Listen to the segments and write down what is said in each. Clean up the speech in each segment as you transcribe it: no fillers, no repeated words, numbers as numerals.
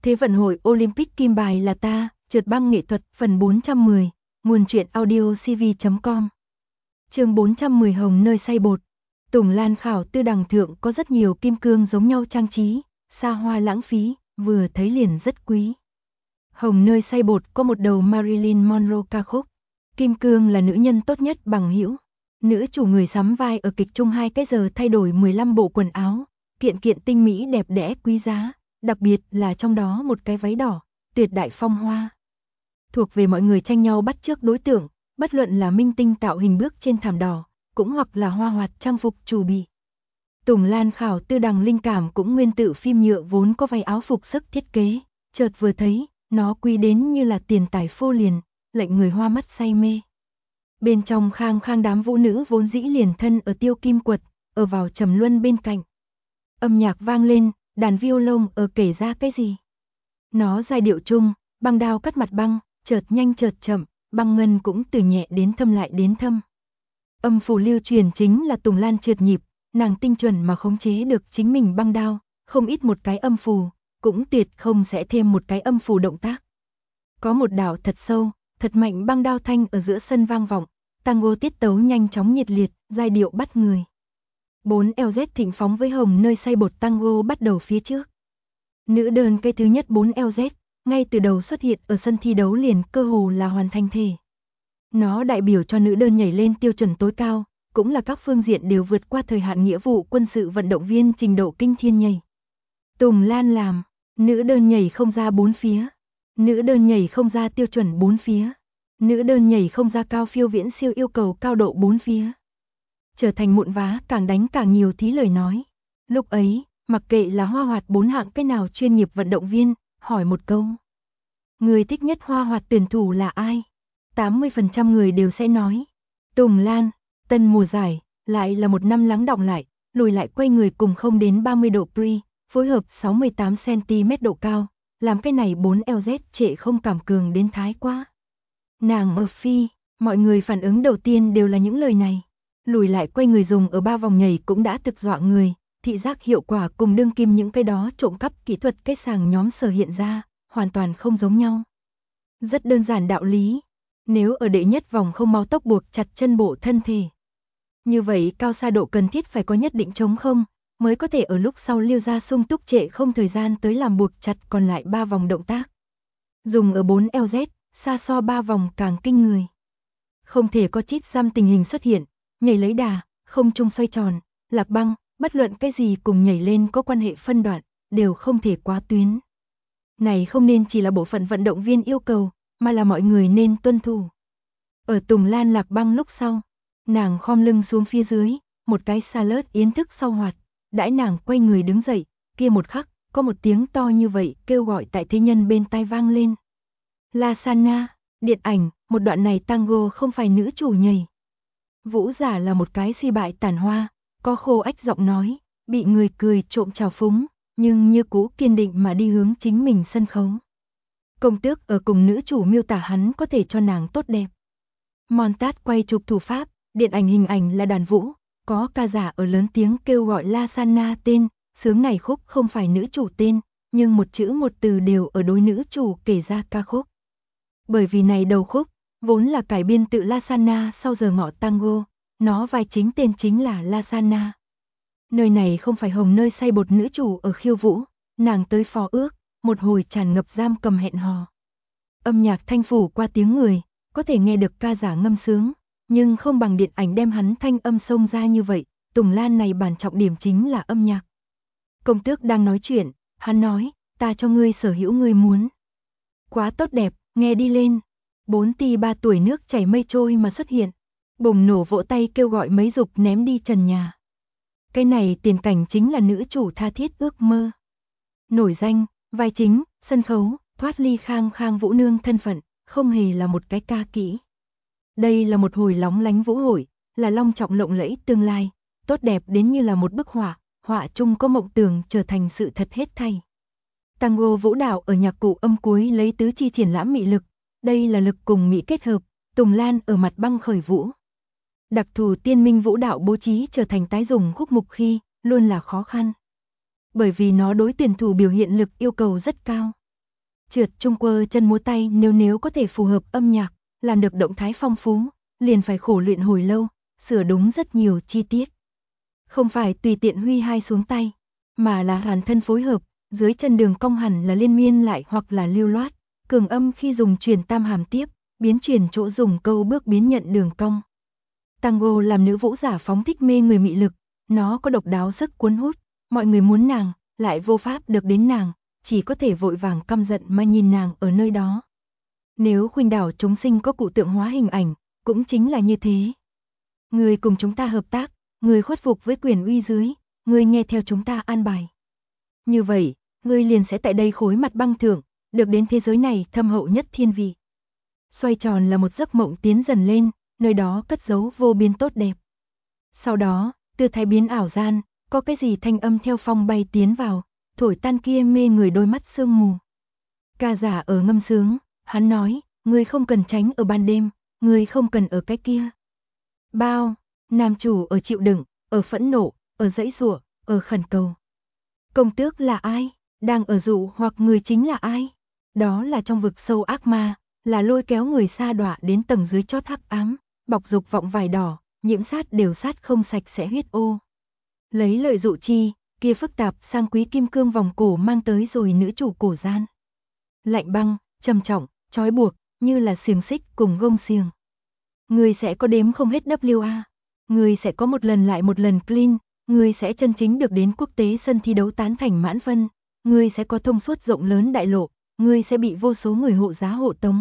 Thế vận hội Olympic kim bài là ta, trượt băng nghệ thuật phần 410, nguồn truyện audio cv.com. Chương 410 hồng nơi xay bột. Tùng Lan khảo tư đằng thượng có rất nhiều kim cương giống nhau trang trí, xa hoa lãng phí, vừa thấy liền rất quý. Hồng nơi xay bột có một đầu Marilyn Monroe ca khúc. Kim cương là nữ nhân tốt nhất bằng hữu. Nữ chủ người sắm vai ở kịch chung 2 cái giờ thay đổi 15 bộ quần áo, kiện kiện tinh mỹ đẹp đẽ quý giá, đặc biệt là trong đó một cái váy đỏ, tuyệt đại phong hoa. Thuộc về mọi người tranh nhau bắt chước đối tượng, bất luận là minh tinh tạo hình bước trên thảm đỏ, cũng hoặc là hoa hoạt trang phục chủ bì. Tùng Lan khảo tư đằng linh cảm cũng nguyên tự phim nhựa vốn có váy áo phục sức thiết kế, chợt vừa thấy, nó quý đến như là tiền tài phô liền, lệnh người hoa mắt say mê. Bên trong khang khang đám vũ nữ vốn dĩ liền thân ở tiêu kim quật, ở vào trầm luân bên cạnh. Âm nhạc vang lên, đàn violon ở kể ra cái gì? Nó giai điệu chung, băng đao cắt mặt băng, chợt nhanh chợt chậm, băng ngân cũng từ nhẹ đến thâm lại đến thâm. Âm phủ lưu truyền chính là Tùng Lan trượt nhịp, nàng tinh chuẩn mà khống chế được chính mình băng đao, không ít một cái âm phù, cũng tuyệt không sẽ thêm một cái âm phù động tác. Có một đảo thật sâu, thật mạnh băng đao thanh ở giữa sân vang vọng, tango tiết tấu nhanh chóng nhiệt liệt, giai điệu bắt người. 4LZ thịnh phóng với hồng nơi xay bột tango bắt đầu phía trước. Nữ đơn cây thứ nhất 4LZ, ngay từ đầu xuất hiện ở sân thi đấu liền cơ hồ là hoàn thành thể. Nó đại biểu cho nữ đơn nhảy lên tiêu chuẩn tối cao, cũng là các phương diện đều vượt qua thời hạn nghĩa vụ quân sự vận động viên trình độ kinh thiên nhảy. Tùng Lan làm, nữ đơn nhảy không ra 4 phía, nữ đơn nhảy không ra tiêu chuẩn 4 phía, nữ đơn nhảy không ra cao phiêu viễn siêu yêu cầu cao độ 4 phía. Trở thành mụn vá càng đánh càng nhiều thí lời nói. Lúc ấy, mặc kệ là hoa hoạt 4 hạng cái nào chuyên nghiệp vận động viên, hỏi một câu. Người thích nhất hoa hoạt tuyển thủ là ai? 80% người đều sẽ nói. Tùng Lan, tân mùa giải, lại là một năm lắng đọng lại, lùi lại quay người cùng không đến 30 độ pre, phối hợp 68cm độ cao, làm cái này 4LZ trệ không cảm cường đến thái quá. Nàng ở phi, mọi người phản ứng đầu tiên đều là những lời này. Lùi lại quay người dùng ở 3 vòng nhảy cũng đã thực dọa người, thị giác hiệu quả cùng đương kim những cái đó trộm cắp kỹ thuật cái sàng nhóm sở hiện ra, hoàn toàn không giống nhau. Rất đơn giản đạo lý, nếu ở đệ nhất vòng không mau tốc buộc chặt chân bộ thân thể. Như vậy cao xa độ cần thiết phải có nhất định trống không, mới có thể ở lúc sau liêu ra sung túc trệ không thời gian tới làm buộc chặt còn lại 3 vòng động tác. Dùng ở 4LZ, xa so 3 vòng càng kinh người. Không thể có chít giam tình hình xuất hiện, nhảy lấy đà, không trung xoay tròn, lạc băng, bất luận cái gì cùng nhảy lên có quan hệ phân đoạn, đều không thể quá tuyến. Này không nên chỉ là bộ phận vận động viên yêu cầu, mà là mọi người nên tuân thủ. Ở Tùng Lan lạc băng lúc sau, nàng khom lưng xuống phía dưới, một cái salad yến thức sau hoạt, đãi nàng quay người đứng dậy, kia một khắc, có một tiếng to như vậy kêu gọi tại thế nhân bên tai vang lên. Lasana, điện ảnh, một đoạn này tango không phải nữ chủ nhảy. Vũ giả là một cái suy bại tàn hoa, có khô ách giọng nói, bị người cười trộm trào phúng, nhưng như cũ kiên định mà đi hướng chính mình sân khấu. Công tước ở cùng nữ chủ miêu tả hắn có thể cho nàng tốt đẹp. Montage quay chụp thủ pháp, điện ảnh hình ảnh là đàn vũ, có ca giả ở lớn tiếng kêu gọi Lasana tên, sướng này khúc không phải nữ chủ tên, nhưng một chữ một từ đều ở đối nữ chủ kể ra ca khúc. Bởi vì này đầu khúc, vốn là cải biên tự Lasana sau giờ ngọ tango, nó vai chính tên chính là Lasana. Nơi này không phải hồng nơi xay bột nữ chủ ở khiêu vũ, nàng tới phó ước, một hồi tràn ngập giam cầm hẹn hò. Âm nhạc thanh phủ qua tiếng người, có thể nghe được ca giả ngâm sướng, nhưng không bằng điện ảnh đem hắn thanh âm xông ra như vậy, Tùng Lan này bản trọng điểm chính là âm nhạc. Công tước đang nói chuyện, hắn nói, ta cho ngươi sở hữu ngươi muốn. Quá tốt đẹp, nghe đi lên. 4T3 tuổi nước chảy mây trôi mà xuất hiện, bùng nổ vỗ tay kêu gọi mấy dục ném đi trần nhà. Cái này tiền cảnh chính là nữ chủ tha thiết ước mơ. Nổi danh, vai chính, sân khấu, thoát ly khang khang vũ nương thân phận, không hề là một cái ca kỹ. Đây là một hồi lóng lánh vũ hội, là long trọng lộng lẫy tương lai, tốt đẹp đến như là một bức họa, họa chung có mộng tưởng trở thành sự thật hết thảy. Tango vũ đạo ở nhạc cụ âm cuối lấy tứ chi triển lãm mị lực, đây là lực cùng mỹ kết hợp, Tùng Lan ở mặt băng khởi vũ. Đặc thù tiên minh vũ đạo bố trí trở thành tái dùng khúc mục khi, luôn là khó khăn. Bởi vì nó đối tuyển thủ biểu hiện lực yêu cầu rất cao. trượt chung quơ chân múa tay, nếu có thể phù hợp âm nhạc, làm được động thái phong phú, liền phải khổ luyện hồi lâu, sửa đúng rất nhiều chi tiết. Không phải tùy tiện huy hai xuống tay, mà là hàn thân phối hợp, dưới chân đường cong hẳn là liên miên lại hoặc là lưu loát, cường âm khi dùng truyền tam hàm tiếp, biến chuyển chỗ dùng câu bước biến nhận đường cong. Tango làm nữ vũ giả phóng thích mê người mị lực, nó có độc đáo sức cuốn hút, mọi người muốn nàng, lại vô pháp được đến nàng, chỉ có thể vội vàng căm giận mà nhìn nàng ở nơi đó. Nếu khuynh đảo chúng sinh có cụ tượng hóa hình ảnh, cũng chính là như thế. Người cùng chúng ta hợp tác, người khuất phục với quyền uy dưới, người nghe theo chúng ta an bài. Như vậy, người liền sẽ tại đây khối mặt băng thượng, được đến thế giới này thâm hậu nhất thiên vị. Xoay tròn là một giấc mộng tiến dần lên, nơi đó cất giấu vô biên tốt đẹp. Sau đó, tư thái biến ảo gian, có cái gì thanh âm theo phong bay tiến vào, thổi tan kia mê người đôi mắt sương mù. Ca giả ở ngâm sướng, hắn nói, người không cần tránh ở ban đêm, người không cần ở cái kia. Bao, nam chủ ở chịu đựng, ở phẫn nộ, ở giãy giụa, ở khẩn cầu. Công tước là ai? Đang ở dụ hoặc người chính là ai? Đó là trong vực sâu ác ma, là lôi kéo người sa đọa đến tầng dưới chót hắc ám, bọc dục vọng vải đỏ, nhiễm sát đều sát không sạch sẽ huyết ô. Lấy lợi dụ chi, kia phức tạp sang quý kim cương vòng cổ mang tới rồi nữ chủ cổ gian. Lạnh băng, trầm trọng, trói buộc, như là xiềng xích cùng gông xiềng. Người sẽ có đếm không hết WA, người sẽ có một lần lại một lần clean, người sẽ chân chính được đến quốc tế sân thi đấu tán thành mãn phân, người sẽ có thông suốt rộng lớn đại lộ, người sẽ bị vô số người hộ giá hộ tống.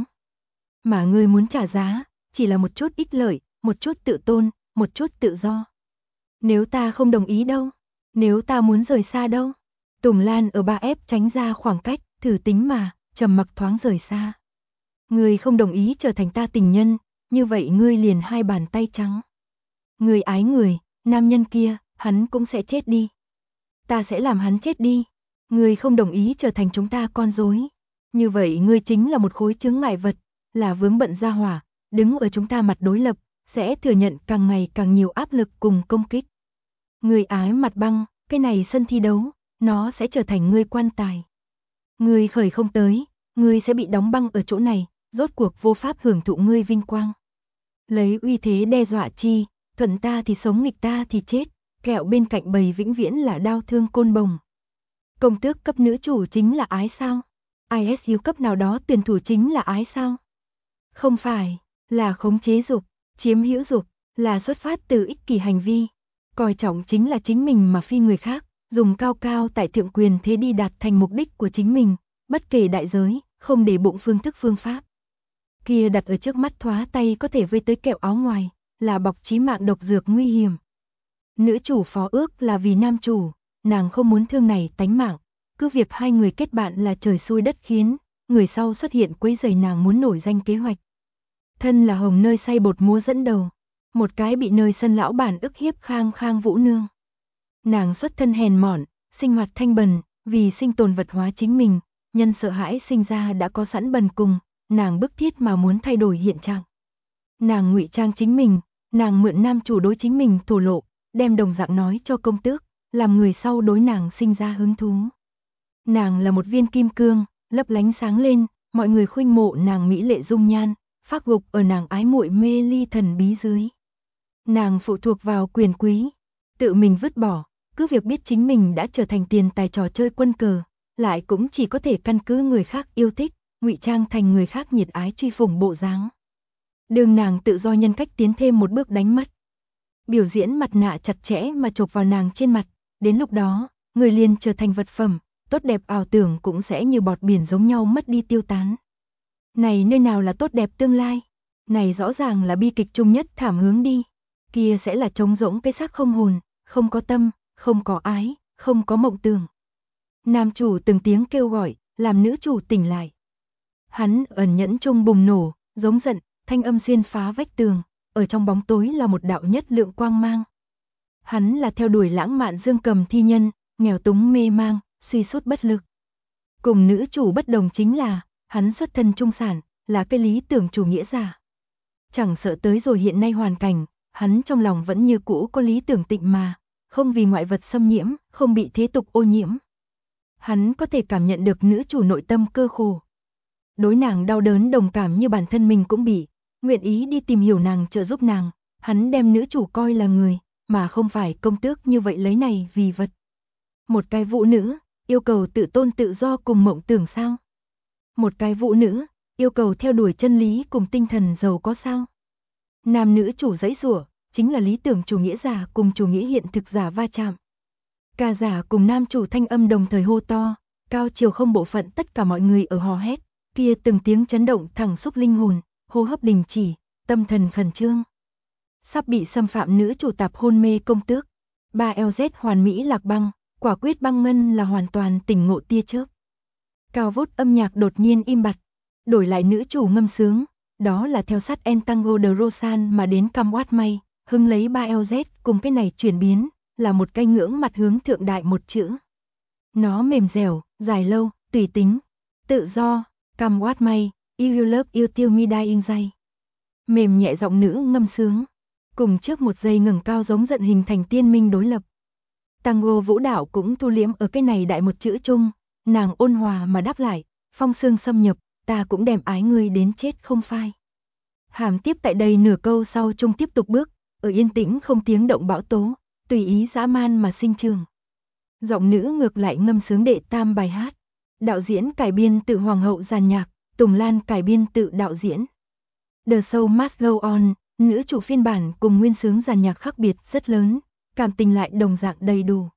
Mà người muốn trả giá, chỉ là một chút ích lợi, một chút tự tôn, một chút tự do. Nếu ta không đồng ý đâu, nếu ta muốn rời xa đâu. Tùng Lan ở 3F tránh ra khoảng cách, thử tính mà, trầm mặc thoáng rời xa. Người không đồng ý trở thành ta tình nhân, như vậy ngươi liền hai bàn tay trắng. Người ái người, nam nhân kia, hắn cũng sẽ chết đi. Ta sẽ làm hắn chết đi. Người không đồng ý trở thành chúng ta con rối. Như vậy ngươi chính là một khối chướng ngại vật, là vướng bận gia hỏa, đứng ở chúng ta mặt đối lập, sẽ thừa nhận càng ngày càng nhiều áp lực cùng công kích. Người ái mặt băng, cái này sân thi đấu, nó sẽ trở thành ngươi quan tài. Ngươi khởi không tới, ngươi sẽ bị đóng băng ở chỗ này, rốt cuộc vô pháp hưởng thụ ngươi vinh quang. Lấy uy thế đe dọa chi, thuận ta thì sống nghịch ta thì chết, kẹo bên cạnh bầy vĩnh viễn là đau thương côn bồng. Công tước cấp nữ chủ chính là ái sao? ISU cấp nào đó tuyển thủ chính là ái sao? Không phải, là khống chế dục, chiếm hữu dục, là xuất phát từ ích kỷ hành vi. Coi trọng chính là chính mình mà phi người khác, dùng cao cao tại thượng quyền thế đi đạt thành mục đích của chính mình, bất kể đại giới, không để bụng phương thức phương pháp. Kia đặt ở trước mắt thoá tay có thể vây tới kẹo áo ngoài, là bọc chí mạng độc dược nguy hiểm. Nữ chủ phó ước là vì nam chủ, nàng không muốn thương này tánh mạng, cứ việc hai người kết bạn là trời xui đất khiến, người sau xuất hiện quấy rầy nàng muốn nổi danh kế hoạch. Thân là hồng nơi xay bột múa dẫn đầu, một cái bị nơi sân lão bản ức hiếp Khang Khang Vũ Nương. Nàng xuất thân hèn mọn, sinh hoạt thanh bần, vì sinh tồn vật hóa chính mình, nhân sợ hãi sinh ra đã có sẵn bần cùng, nàng bức thiết mà muốn thay đổi hiện trạng. Nàng ngụy trang chính mình, nàng mượn nam chủ đối chính mình thổ lộ, đem đồng dạng nói cho công tước, làm người sau đối nàng sinh ra hứng thú. Nàng là một viên kim cương, lấp lánh sáng lên, mọi người khuynh mộ nàng mỹ lệ dung nhan, phác gục ở nàng ái muội mê ly thần bí dưới. Nàng phụ thuộc vào quyền quý, tự mình vứt bỏ, cứ việc biết chính mình đã trở thành tiền tài trò chơi quân cờ, lại cũng chỉ có thể căn cứ người khác yêu thích, ngụy trang thành người khác nhiệt ái truy phủng bộ dáng. Đường nàng tự do nhân cách tiến thêm một bước đánh mất. Biểu diễn mặt nạ chặt chẽ mà chộp vào nàng trên mặt, đến lúc đó, người liền trở thành vật phẩm, tốt đẹp ảo tưởng cũng sẽ như bọt biển giống nhau mất đi tiêu tán. Này nơi nào là tốt đẹp tương lai, này rõ ràng là bi kịch chung nhất thảm hướng đi, kia sẽ là trống rỗng cái xác không hồn, không có tâm, không có ái, không có mộng tưởng. Nam chủ từng tiếng kêu gọi, làm nữ chủ tỉnh lại. Hắn ẩn nhẫn chung bùng nổ, giống giận, thanh âm xuyên phá vách tường, ở trong bóng tối là một đạo nhất lượng quang mang. Hắn là theo đuổi lãng mạn dương cầm thi nhân, nghèo túng mê mang, suy sút bất lực. Cùng nữ chủ bất đồng chính là, hắn xuất thân trung sản, là cái lý tưởng chủ nghĩa giả. Chẳng sợ tới rồi hiện nay hoàn cảnh, hắn trong lòng vẫn như cũ có lý tưởng tịnh mà, không vì ngoại vật xâm nhiễm, không bị thế tục ô nhiễm. Hắn có thể cảm nhận được nữ chủ nội tâm cơ khổ, đối nàng đau đớn đồng cảm như bản thân mình cũng bị, nguyện ý đi tìm hiểu nàng trợ giúp nàng, hắn đem nữ chủ coi là người, mà không phải công tước như vậy lấy này vì vật. Một cái vũ nữ, yêu cầu tự tôn tự do cùng mộng tưởng sao? Một cái vũ nữ, yêu cầu theo đuổi chân lý cùng tinh thần giàu có sao? Nam nữ chủ giãy giụa, chính là lý tưởng chủ nghĩa giả cùng chủ nghĩa hiện thực giả va chạm. Ca giả cùng nam chủ thanh âm đồng thời hô to, cao chiều không bộ phận tất cả mọi người ở hò hét, kia từng tiếng chấn động thẳng xúc linh hồn, hô hấp đình chỉ, tâm thần khẩn trương. Sắp bị xâm phạm nữ chủ tạp hôn mê công tước, 3LZ hoàn mỹ lạc băng, quả quyết băng ngân là hoàn toàn tỉnh ngộ tia chớp. Cao vút âm nhạc đột nhiên im bặt, đổi lại nữ chủ ngâm sướng, đó là theo sát El Tango de Rosan mà đến Come What May, hưng lấy 3LZ cùng cái này chuyển biến, là một cái ngưỡng mặt hướng thượng đại một chữ. Nó mềm dẻo, dài lâu, tùy tính, tự do, Come What May, You Love You Till Me Dying Day. Mềm nhẹ giọng nữ ngâm sướng, cùng trước một giây ngẩng cao giống giận hình thành tiên minh đối lập. Tango vũ đạo cũng thu liễm ở cái này đại một chữ chung, nàng ôn hòa mà đáp lại, phong sương xâm nhập, ta cũng đem ái ngươi đến chết không phai. Hàm tiếp tại đây nửa câu sau chung tiếp tục bước, ở yên tĩnh không tiếng động bão tố, tùy ý dã man mà sinh trường. Giọng nữ ngược lại ngâm sướng đệ tam bài hát, đạo diễn cải biên tự Hoàng hậu giàn nhạc, Tùng Lan cải biên tự đạo diễn. The Show Must Go On, nữ chủ phiên bản cùng nguyên sướng giàn nhạc khác biệt rất lớn, cảm tình lại đồng dạng đầy đủ.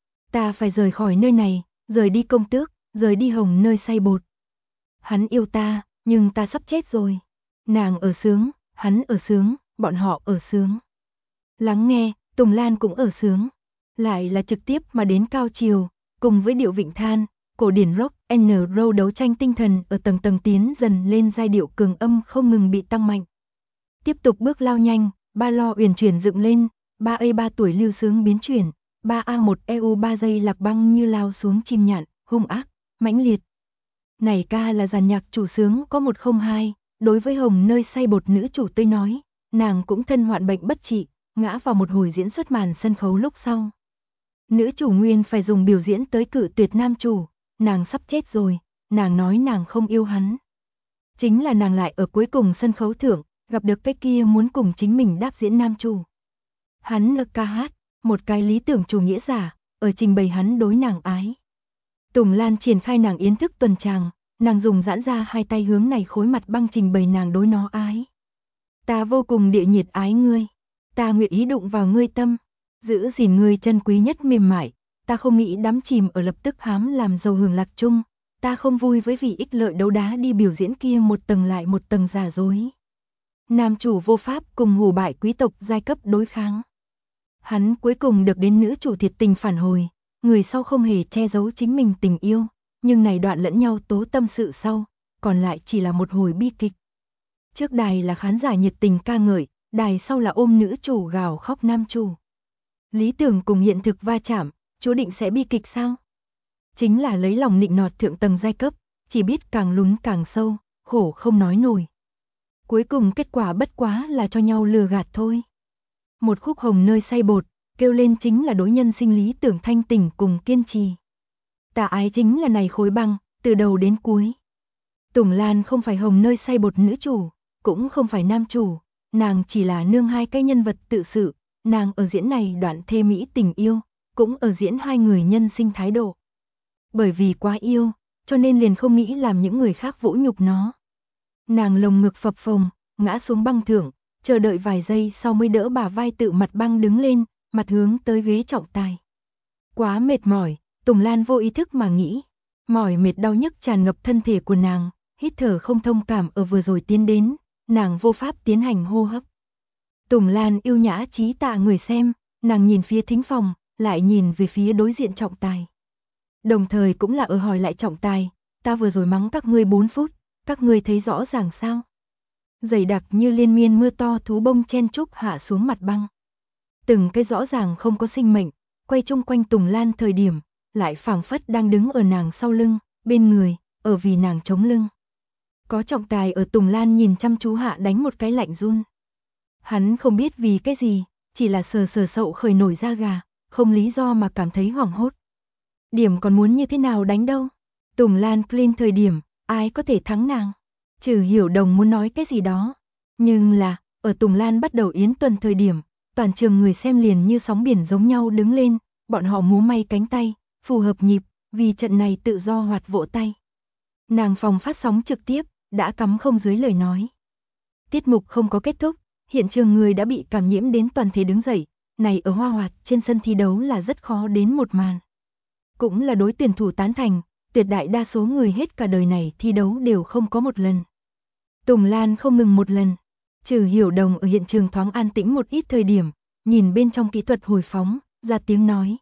Ta phải rời khỏi nơi này, rời đi công tước, rời đi hồng nơi xay bột. Hắn yêu ta, nhưng ta sắp chết rồi. Nàng ở sướng, hắn ở sướng, bọn họ ở sướng. Lắng nghe, Tùng Lan cũng ở sướng. Lại là trực tiếp mà đến cao chiều, cùng với điệu vịnh than, cổ điển rock, N-Row đấu tranh tinh thần ở tầng tầng tiến dần lên giai điệu cường âm không ngừng bị tăng mạnh. Tiếp tục bước lao nhanh, ba lo uyển chuyển dựng lên, 3A3 tuổi lưu sướng biến chuyển, 3A1 EU 3 giây lạc băng như lao xuống chim nhạn, hung ác, mãnh liệt. Này ca là dàn nhạc chủ sướng có 102, đối với hồng nơi xay bột nữ chủ tôi nói, nàng cũng thân hoạn bệnh bất trị, ngã vào một hồi diễn xuất màn sân khấu lúc sau. Nữ chủ nguyên phải dùng biểu diễn tới cự tuyệt nam chủ, nàng sắp chết rồi, nàng nói nàng không yêu hắn. Chính là nàng lại ở cuối cùng sân khấu thượng, gặp được cái kia muốn cùng chính mình đáp diễn nam chủ. Hắn là ca hát, một cái lý tưởng chủ nghĩa giả, ở trình bày hắn đối nàng ái. Tùng Lan triển khai nàng yến thức tuần tràng, nàng dùng giãn ra hai tay hướng này khối mặt băng trình bày nàng đối nó ái. Ta vô cùng địa nhiệt ái ngươi, ta nguyện ý đụng vào ngươi tâm, giữ gìn ngươi chân quý nhất mềm mại, ta không nghĩ đắm chìm ở lập tức hám làm giàu hưởng lạc chung, ta không vui với vì ích lợi đấu đá đi biểu diễn kia một tầng lại một tầng giả dối. Nam chủ vô pháp cùng hủ bại quý tộc giai cấp đối kháng. Hắn cuối cùng được đến nữ chủ thiệt tình phản hồi, người sau không hề che giấu chính mình tình yêu, nhưng này đoạn lẫn nhau tố tâm sự sau, còn lại chỉ là một hồi bi kịch. Trước đài là khán giả nhiệt tình ca ngợi, đài sau là ôm nữ chủ gào khóc nam chủ. Lý tưởng cùng hiện thực va chạm, chú định sẽ bi kịch sao? Chính là lấy lòng nịnh nọt thượng tầng giai cấp, chỉ biết càng lún càng sâu, khổ không nói nổi. Cuối cùng kết quả bất quá là cho nhau lừa gạt thôi. Một khúc hồng nơi xay bột, kêu lên chính là đối nhân sinh lý tưởng thanh tỉnh cùng kiên trì. Tà ái chính là này khối băng, từ đầu đến cuối. Tùng Lan không phải hồng nơi xay bột nữ chủ, cũng không phải nam chủ, nàng chỉ là nương hai cái nhân vật tự sự, nàng ở diễn này đoạn thê mỹ tình yêu, cũng ở diễn hai người nhân sinh thái độ. Bởi vì quá yêu, cho nên liền không nghĩ làm những người khác vũ nhục nó. Nàng lồng ngực phập phồng, ngã xuống băng thượng, chờ đợi vài giây sau mới đỡ bả vai tự mặt băng đứng lên, mặt hướng tới ghế trọng tài. Quá mệt mỏi, Tùng Lan vô ý thức mà nghĩ, mỏi mệt đau nhức tràn ngập thân thể của nàng, hít thở không thông cảm ở vừa rồi tiến đến, nàng vô pháp tiến hành hô hấp. Tùng Lan yêu nhã trí tạ người xem, nàng nhìn phía thính phòng, lại nhìn về phía đối diện trọng tài. Đồng thời cũng là ở hỏi lại trọng tài, ta vừa rồi mắng các ngươi 4 phút, các ngươi thấy rõ ràng sao? Dày đặc như liên miên mưa to thú bông chen chúc hạ xuống mặt băng. Từng cái rõ ràng không có sinh mệnh, quay chung quanh Tùng Lan thời điểm, lại phảng phất đang đứng ở nàng sau lưng, bên người, ở vì nàng chống lưng. Có trọng tài ở Tùng Lan nhìn chăm chú hạ đánh một cái lạnh run. Hắn không biết vì cái gì, chỉ là sờ sờ sậu khởi nổi da gà, không lý do mà cảm thấy hoảng hốt. Điểm còn muốn như thế nào đánh đâu? Tùng Lan clean thời điểm, ai có thể thắng nàng. Trừ Hiểu Đồng muốn nói cái gì đó, nhưng là, ở Tùng Lan bắt đầu yến tuần thời điểm, toàn trường người xem liền như sóng biển giống nhau đứng lên, bọn họ múa may cánh tay, phù hợp nhịp, vì trận này tự do hoạt vỗ tay. Nàng phòng phát sóng trực tiếp, đã cắm không dưới lời nói. Tiết mục không có kết thúc, hiện trường người đã bị cảm nhiễm đến toàn thể đứng dậy, này ở Hoa Hoạt trên sân thi đấu là rất khó đến một màn. Cũng là đối tuyển thủ tán thành, tuyệt đại đa số người hết cả đời này thi đấu đều không có một lần. Tùng Lan không ngừng một lần, Trừ Hiểu Đồng ở hiện trường thoáng an tĩnh một ít thời điểm, nhìn bên trong kỹ thuật hồi phóng, ra tiếng nói.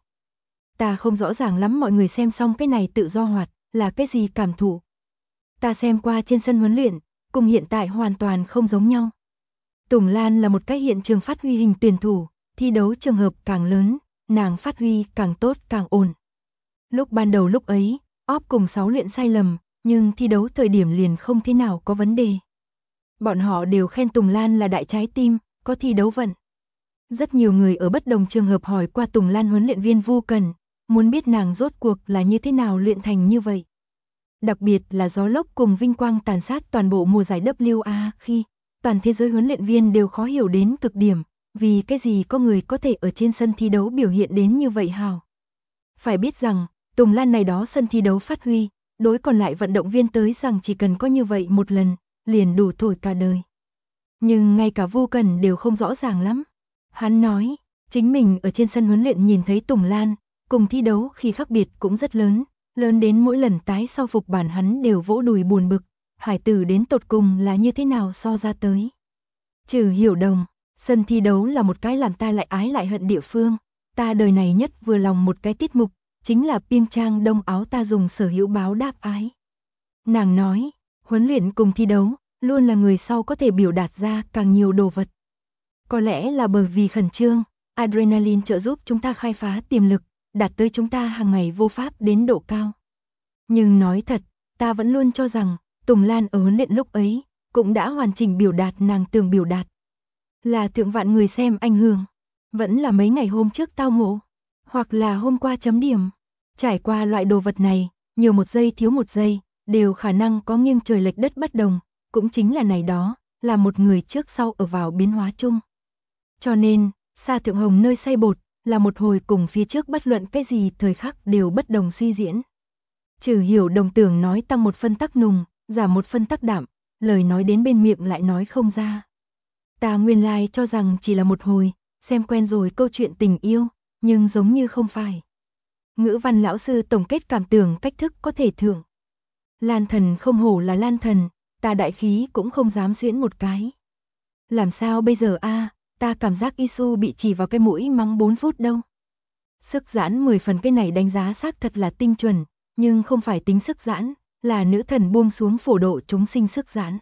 Ta không rõ ràng lắm mọi người xem xong cái này tự do hoạt, là cái gì cảm thụ. Ta xem qua trên sân huấn luyện, cùng hiện tại hoàn toàn không giống nhau. Tùng Lan là một cái hiện trường phát huy hình tuyển thủ, thi đấu trường hợp càng lớn, nàng phát huy càng tốt càng ổn. Lúc ban đầu lúc ấy, óp cùng 6 luyện sai lầm, nhưng thi đấu thời điểm liền không thế nào có vấn đề. Bọn họ đều khen Tùng Lan là đại trái tim, có thi đấu vận. Rất nhiều người ở bất đồng trường hợp hỏi qua Tùng Lan huấn luyện viên Vu Cần, muốn biết nàng rốt cuộc là như thế nào luyện thành như vậy. Đặc biệt là gió lốc cùng vinh quang tàn sát toàn bộ mùa giải WA khi toàn thế giới huấn luyện viên đều khó hiểu đến cực điểm, vì cái gì có người có thể ở trên sân thi đấu biểu hiện đến như vậy hào. Phải biết rằng, Tùng Lan này đó sân thi đấu phát huy, đối còn lại vận động viên tới rằng chỉ cần có như vậy một lần, liền đủ thổi cả đời. Nhưng ngay cả Vu Cần đều không rõ ràng lắm. Hắn nói, chính mình ở trên sân huấn luyện nhìn thấy Tùng Lan, cùng thi đấu khi khác biệt cũng rất lớn, lớn đến mỗi lần tái sau phục bản hắn đều vỗ đùi buồn bực, hải tử đến tột cùng là như thế nào so ra tới. Trừ Hiểu Đồng, sân thi đấu là một cái làm ta lại ái lại hận địa phương, ta đời này nhất vừa lòng một cái tiết mục, chính là Piêng Trang Đông Áo ta dùng sở hữu báo đáp ái. Nàng nói, huấn luyện cùng thi đấu, luôn là người sau có thể biểu đạt ra càng nhiều đồ vật. Có lẽ là bởi vì khẩn trương, adrenaline trợ giúp chúng ta khai phá tiềm lực, đạt tới chúng ta hàng ngày vô pháp đến độ cao. Nhưng nói thật, ta vẫn luôn cho rằng, Tùng Lan ở huấn luyện lúc ấy, cũng đã hoàn chỉnh biểu đạt nàng tưởng biểu đạt. Là thượng vạn người xem ảnh hưởng, vẫn là mấy ngày hôm trước tao ngộ, hoặc là hôm qua chấm điểm. Trải qua loại đồ vật này, nhiều một giây thiếu một giây, đều khả năng có nghiêng trời lệch đất bất đồng, cũng chính là này đó, là một người trước sau ở vào biến hóa chung. Cho nên, Sa Thượng Hồng nơi xay bột, là một hồi cùng phía trước bất luận cái gì thời khắc đều bất đồng suy diễn. Trừ Hiểu Đồng tưởng nói tăng một phân tắc nùng, giảm một phân tắc đạm, lời nói đến bên miệng lại nói không ra. Ta nguyên lai cho rằng chỉ là một hồi, xem quen rồi câu chuyện tình yêu, nhưng giống như không phải. Ngữ văn lão sư tổng kết cảm tưởng cách thức có thể thưởng. Lan thần không hổ là Lan thần, ta đại khí cũng không dám diễn một cái. Làm sao bây giờ a? Ta cảm giác Isu bị chỉ vào cái mũi mắng 4 phút đâu. Sức giãn 10 phần, cái này đánh giá xác thật là tinh chuẩn, nhưng không phải tính sức giãn, là nữ thần buông xuống phổ độ chúng sinh sức giãn.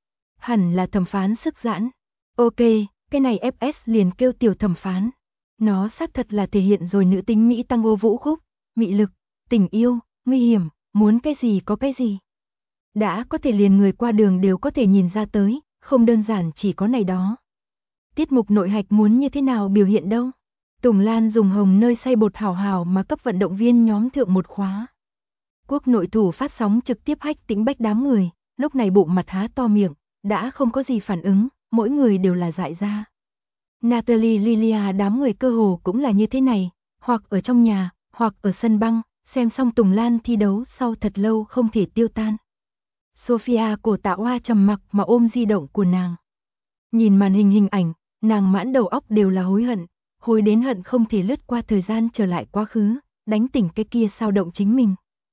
Hẳn là thẩm phán sức giãn. Ok, cái này FS liền kêu tiểu thẩm phán. Nó xác thật là thể hiện rồi nữ tính Mỹ tango vũ khúc, mị lực, tình yêu, nguy hiểm, muốn cái gì có cái gì. Đã có thể liền người qua đường đều có thể nhìn ra tới, không đơn giản chỉ có này đó. Tiết mục nội hạch muốn như thế nào biểu hiện đâu. Tùng Lan dùng hồng nơi xay bột hảo hảo mà cấp vận động viên nhóm thượng một khóa. Quốc nội thủ phát sóng trực tiếp hách tĩnh bách đám người, lúc này bụng mặt há to miệng, đã không có gì phản ứng, mỗi người đều là dại ra. Natalie Lilia đám người cơ hồ cũng là như thế này, hoặc ở trong nhà, hoặc ở sân băng, xem xong Tùng Lan thi đấu sau thật lâu không thể tiêu tan. Sophia cổ tạ hoa trầm mặc mà ôm di động của nàng. Nhìn màn hình ảnh, nàng mãn đầu óc đều là hối đến hận không thể lướt qua thời gian trở lại quá khứ, đánh tỉnh cái kia sao động chính mình.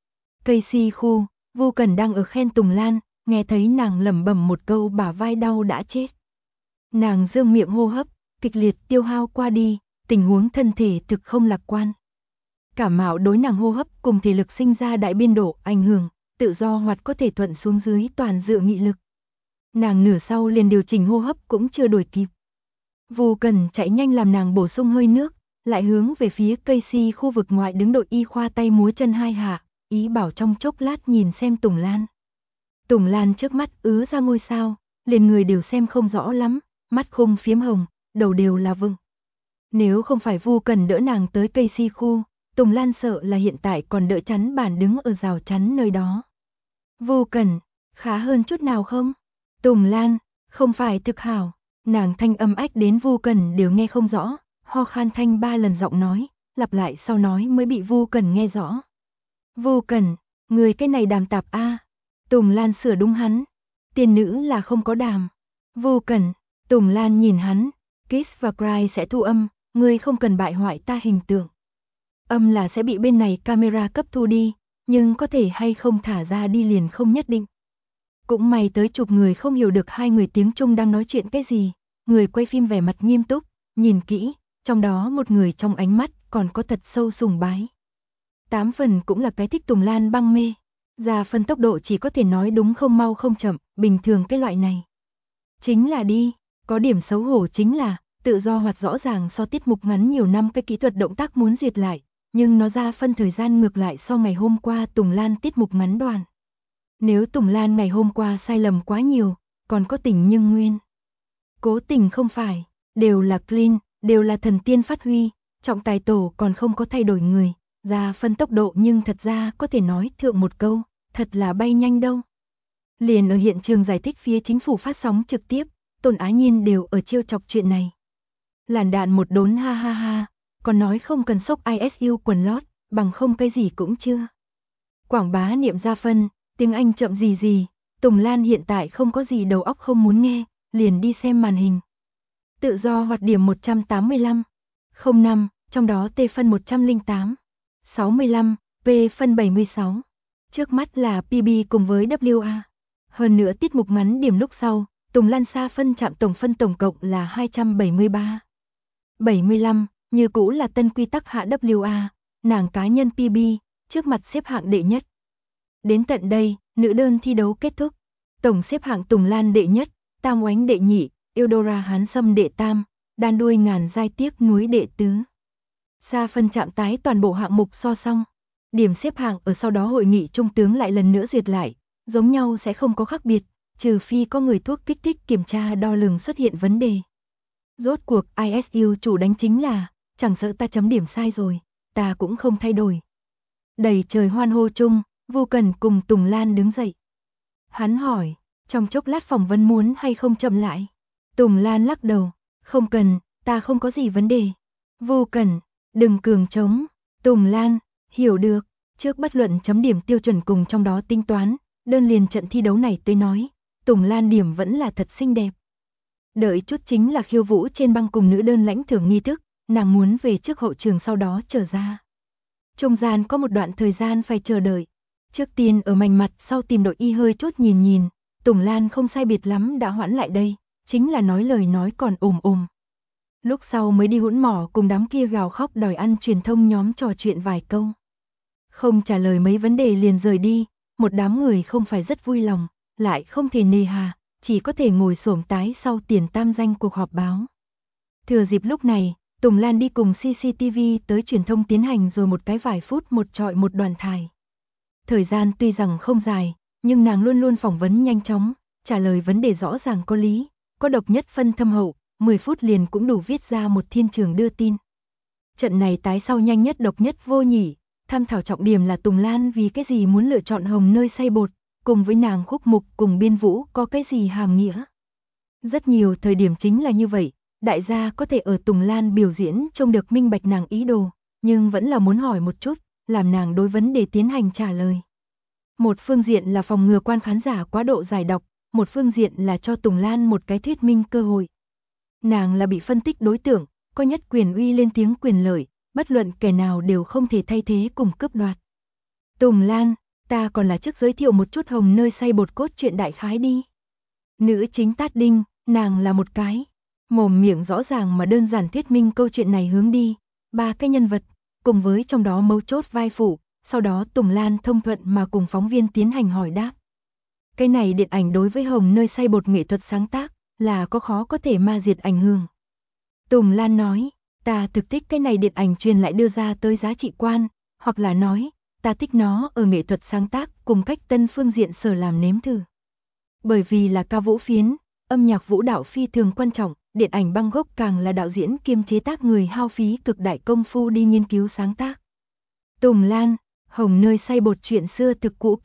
Casey khu, Vu Cần đang ở khen Tùng Lan, nghe thấy nàng lẩm bẩm một câu bả vai đau đã chết. Nàng dương miệng hô hấp, kịch liệt tiêu hao qua đi, tình huống thân thể thực không lạc quan. Cảm mạo đối nàng hô hấp cùng thể lực sinh ra đại biên độ ảnh hưởng, tự do hoạt có thể thuận xuống dưới toàn dựa nghị lực. Nàng nửa sau liền điều chỉnh hô hấp cũng chưa đuổi kịp. Vu Cần chạy nhanh làm nàng bổ sung hơi nước, lại hướng về phía Casey khu vực ngoại đứng đội y khoa tay múa chân hai hạ, ý bảo trong chốc lát nhìn xem Tùng Lan. Tùng Lan trước mắt ứa ra ngôi sao, liền người đều xem không rõ lắm, mắt khung phiếm hồng, đầu đều là vừng. Nếu không phải Vu Cần đỡ nàng tới Casey khu, Tùng Lan sợ là hiện tại còn đỡ chắn bản đứng ở rào chắn nơi đó. Vu Cần, Khá hơn chút nào không? Tùng Lan, không phải thực hảo. Nàng thanh âm ách đến Vu Cần đều nghe không rõ, ho khan thanh 3 lần giọng nói, lặp lại sau nói mới bị Vu Cần nghe rõ. Vu Cần, người cái này đàm tạp a. Tùng Lan sửa đúng hắn. Tiên nữ là không có đàm. Vu Cần, Tùng Lan nhìn hắn, Kiss và Cry sẽ thu âm, ngươi không cần bại hoại ta hình tượng. Âm là sẽ bị bên này camera cấp thu đi, nhưng có thể hay không thả ra đi liền không nhất định. Cũng may tới chục người không hiểu được hai người tiếng Trung đang nói chuyện cái gì, người quay phim vẻ mặt nghiêm túc, nhìn kỹ, trong đó một người trong ánh mắt còn có thật sâu sùng bái. 8 phần cũng là cái thích Tùng Lan băng mê, ra phần tốc độ chỉ có thể nói đúng không mau không chậm, bình thường cái loại này. Chính là đi, có điểm xấu hổ chính là, tự do hoạt rõ ràng so tiết mục ngắn nhiều năm cái kỹ thuật động tác muốn diệt lại, nhưng nó ra phân thời gian ngược lại so ngày hôm qua Tùng Lan tiết mục ngắn đoàn. Nếu Tùng Lan ngày hôm qua sai lầm quá nhiều, còn có tình nhưng nguyên. Cố tình không phải, đều là clean, đều là thần tiên phát huy, trọng tài tổ còn không có thay đổi người, ra phân tốc độ nhưng thật ra có thể nói thượng một câu, thật là bay nhanh đâu. Liền ở hiện trường giải thích phía chính phủ phát sóng trực tiếp, Tôn Á Nhiên đều ở trêu chọc chuyện này. Làn đạn một đốn ha ha ha, còn nói không cần sốc ISU quần lót, bằng không cái gì cũng chưa. Quảng bá niệm ra phân, tiếng Anh chậm gì, Tùng Lan hiện tại không có gì đầu óc không muốn nghe, liền đi xem màn hình. Tự do hoạt điểm 185, 05, trong đó T phân 108, 65, P phân 76. Trước mắt là PB cùng với WA. Hơn nữa tiết mục ngắn điểm lúc sau, Tùng Lan xa phân chạm tổng phân tổng cộng là 273. 75, như cũ là tân quy tắc hạ WA, nàng cá nhân PB, trước mặt xếp hạng đệ nhất. Đến tận đây, nữ đơn thi đấu kết thúc. Tổng xếp hạng Tùng Lan đệ nhất, Tam Oánh đệ nhị, Eudora Hán Sâm đệ tam, Đan Đuôi Ngàn Giai Tiếc Núi đệ tứ. Xa phân chạm tái toàn bộ hạng mục so xong. Điểm xếp hạng ở sau đó hội nghị trung tướng lại lần nữa duyệt lại, giống nhau sẽ không có khác biệt, trừ phi có người thuốc kích thích kiểm tra đo lường xuất hiện vấn đề. Rốt cuộc ISU chủ đánh chính là, chẳng sợ ta chấm điểm sai rồi, ta cũng không thay đổi. Đầy trời hoan hô chung, Vu Cần cùng Tùng Lan đứng dậy. Hắn hỏi, trong chốc lát phỏng vấn muốn hay không chậm lại. Tùng Lan lắc đầu, không cần, ta không có gì vấn đề. Vu Cần, đừng cường trống. Tùng Lan, hiểu được, trước bất luận chấm điểm tiêu chuẩn cùng trong đó tính toán, đơn liền trận thi đấu này tới nói, Tùng Lan điểm vẫn là thật xinh đẹp. Đợi chút chính là khiêu vũ trên băng cùng nữ đơn lãnh thưởng nghi thức, nàng muốn về trước hậu trường sau đó trở ra. Trung gian có một đoạn thời gian phải chờ đợi. Trước tiên ở mảnh mặt sau tìm đội y hơi chốt nhìn, Tùng Lan không sai biệt lắm đã hoãn lại đây, chính là nói lời nói còn ồm. Lúc sau mới đi hỗn mỏ cùng đám kia gào khóc đòi ăn truyền thông nhóm trò chuyện vài câu. Không trả lời mấy vấn đề liền rời đi, một đám người không phải rất vui lòng, lại không thể nề hà, chỉ có thể ngồi xổm tái sau tiền tam danh cuộc họp báo. Thừa dịp lúc này, Tùng Lan đi cùng CCTV tới truyền thông tiến hành rồi một cái vài phút một trọi một đoàn thải. Thời gian tuy rằng không dài, nhưng nàng luôn luôn phỏng vấn nhanh chóng, trả lời vấn đề rõ ràng có lý, có độc nhất phân thâm hậu, 10 phút liền cũng đủ viết ra một thiên trường đưa tin. Trận này tái sau nhanh nhất độc nhất vô nhị, tham thảo trọng điểm là Tùng Lan vì cái gì muốn lựa chọn Hồng Nơi Xay Bột, cùng với nàng khúc mục cùng biên vũ có cái gì hàm nghĩa. Rất nhiều thời điểm chính là như vậy, đại gia có thể ở Tùng Lan biểu diễn trông được minh bạch nàng ý đồ, nhưng vẫn là muốn hỏi một chút, làm nàng đối vấn đề tiến hành trả lời. Một phương diện là phòng ngừa quan khán giả quá độ giải độc, một phương diện là cho Tùng Lan một cái thuyết minh cơ hội. Nàng là bị phân tích đối tượng, có nhất quyền uy lên tiếng quyền lợi, bất luận kẻ nào đều không thể thay thế cùng cướp đoạt. Tùng Lan, ta còn là trước giới thiệu một chút Hồng Nơi Xay Bột cốt truyện đại khái đi. Nữ chính Tát Đinh, nàng là một cái mồm miệng rõ ràng mà đơn giản thuyết minh câu chuyện này hướng đi, 3 cái nhân vật, cùng với trong đó mấu chốt vai phụ, sau đó Tùng Lan thông thuận mà cùng phóng viên tiến hành hỏi đáp. Cái này điện ảnh đối với Hồng Nơi Xay Bột nghệ thuật sáng tác, là có khó có thể ma diệt ảnh hưởng. Tùng Lan nói, ta thực thích cái này điện ảnh truyền lại đưa ra tới giá trị quan, hoặc là nói, ta thích nó ở nghệ thuật sáng tác cùng cách tân phương diện sở làm nếm thử. Bởi vì là ca vũ phiến, âm nhạc vũ đạo phi thường quan trọng, điện ảnh băng gốc càng là đạo diễn kiêm chế tác người hao phí cực đại công phu đi nghiên cứu sáng tác. Tùng Lan, Hồng Nơi Xay Bột chuyện xưa thực cũ kỹ,